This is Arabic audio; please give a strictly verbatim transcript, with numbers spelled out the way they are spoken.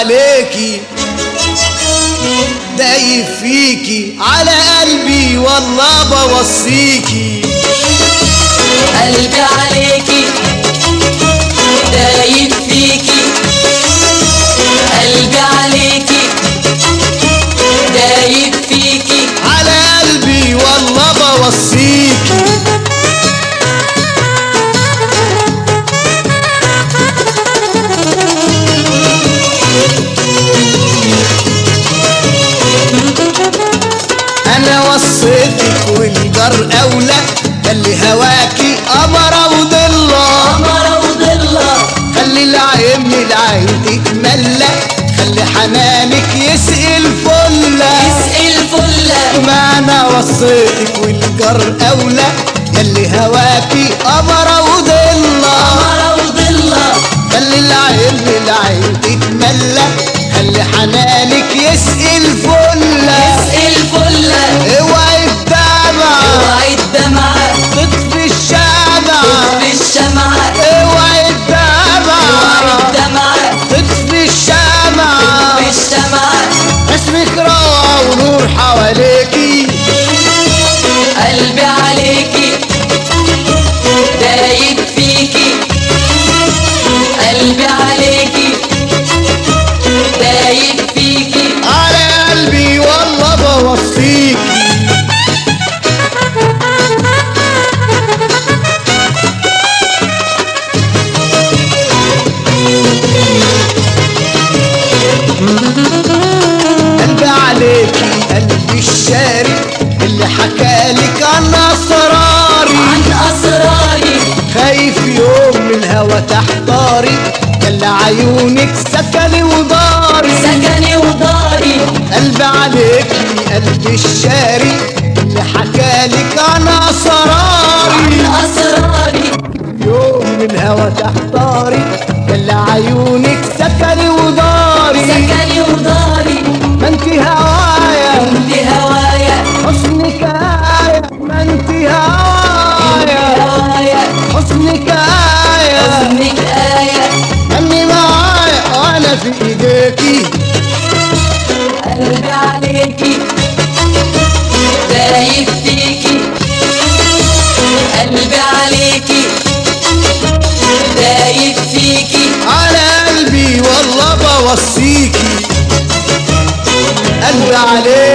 عليكي دايب فيكي على قلبي والله بوصيكي. قلبي عليكي دايب فيكي، قلبي عليكي دايب فيكي، على قلبي والله بوصيكي. انا وصيتك والجر اولى، خلي هواكي قمرة وضلة، قمرة وضلة، خلي العين من العين تتملى، خلي حنانك يسقي الفلة، يسقي الفلة. ما انا وصيتك والجر اولى، خلي هواكي قمرة وضلة، قمرة وضلة، خلي العين من العين تتملى، خلي حنانك يسقي الفلة، يسقي الفلة. اوعي الدمعة اوعي الدمعة تطفي الشمعة، تطفي الشمعة، اوعي الدمعة اوعي الدمعة تطفي الشمعة، تطفي الشمعة. اسمك روعة ونور حواليكي. قلبي عليكي دايب فيكي، قلبي عليكي دايب فيكي، على قلبي والله بوصيكي. قلبي عليكي قلبي الشاري اللي حكالك عن اسراري، عن اسراري، خايف يوم من الهوى تحتاري، خلي عيونك سكني وداري، سكني وداري. قلبي عليكي قلبي الشاري اللي حكالك عن اسراري، عن اسراري، يوم من الهوى تحتاري، خلي عيونك سكني وداري، سكني وداري. ما انت هوايا انت هوايا، حسنك آية، ما انت انت هوايا هوايا، حسنك آية، حسنك آية. اني معايا وانا في ايديكي. قلبي عليكي دايب فيكي، قلبي عليكي دايب فيكي، على قلبي والله بوصيكي. قلبي عليك